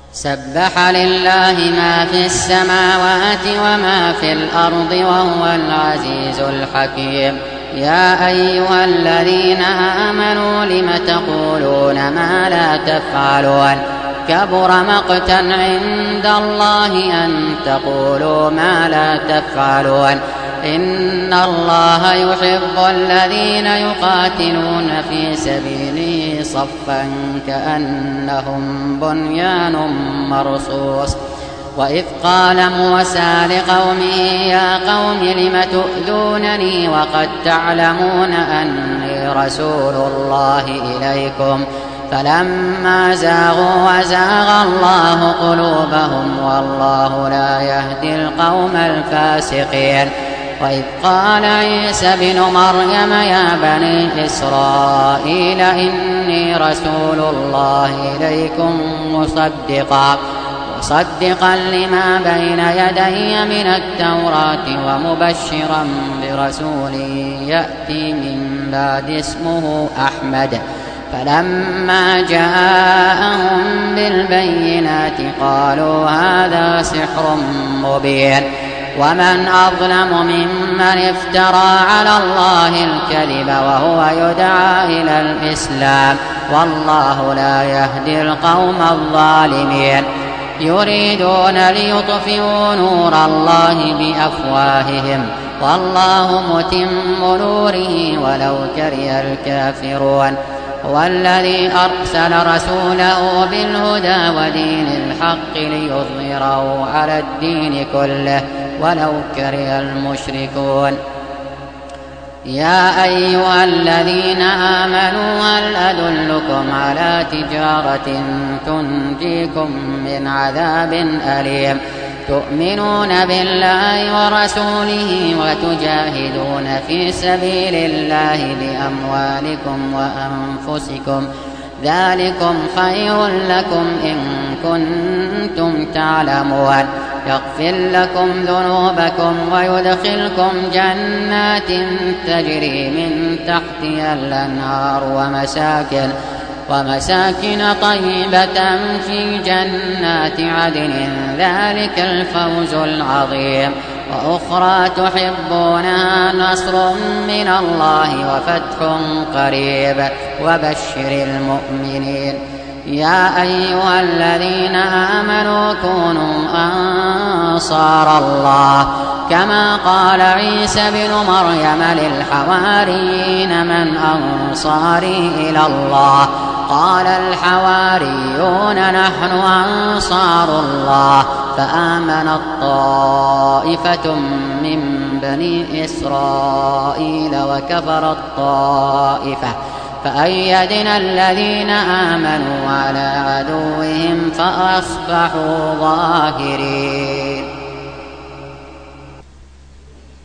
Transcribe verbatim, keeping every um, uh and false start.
سبح لله ما في السماوات وما في الأرض وهو العزيز الحكيم. يا أيها الذين آمنوا لم تقولون ما لا تفعلون كبر مقتا عند الله أن تقولوا ما لا تفعلون. إن الله يحب الذين يقاتلون في سبيله صفا كأنهم بنيان مرصوص. وإذ قال موسى لقومه يا قوم لم تؤذونني وقد تعلمون أني رسول الله إليكم فلما زاغوا وزاغ الله قلوبهم والله لا يهدي القوم الفاسقين. وإذ قال عيسى ابن مريم يا بني إسرائيل إني رسول الله إليكم مصدقا مصدقا لما بين يدي من التوراة ومبشرا برسول يأتي من بعد اسمه أحمد. فلما جاءهم بالبينات قالوا هذا سحر مبين. ومن أظلم ممن افترى على الله الكذب وهو يدعى إلى الإسلام والله لا يهدي القوم الظالمين. يريدون ليطفئوا نور الله بأفواههم والله متم نوره ولو كره الكافرون. هو الذي أرسل رسوله بالهدى ودين الحق ليظهره على الدين كله ولو كره المشركون. يا أيها الذين آمنوا هل أدلكم على تجارة تنجيكم من عذاب أليم تؤمنون بالله ورسوله وتجاهدون في سبيل الله بأموالكم وأنفسكم ذلكم خير لكم إن كنتم تعلمون. يغفر لكم ذنوبكم ويدخلكم جنات تجري من تحتها الأنهار ومساكن ومساكن طيبة في جنات عدن ذلك الفوز العظيم. وأخرى تحبونها نصر من الله وفتح قريب وبشر المؤمنين. يا أيها الذين آمنوا كونوا أنصار الله كما قال عيسى ابن مريم للحواريين من أنصاري إلى الله قال الحواريون نحن أنصار الله. فآمنت طائفة من بني إسرائيل وكفرت طائفة فأيدنا الذين آمنوا على عدوهم فأصبحوا ظاهرين.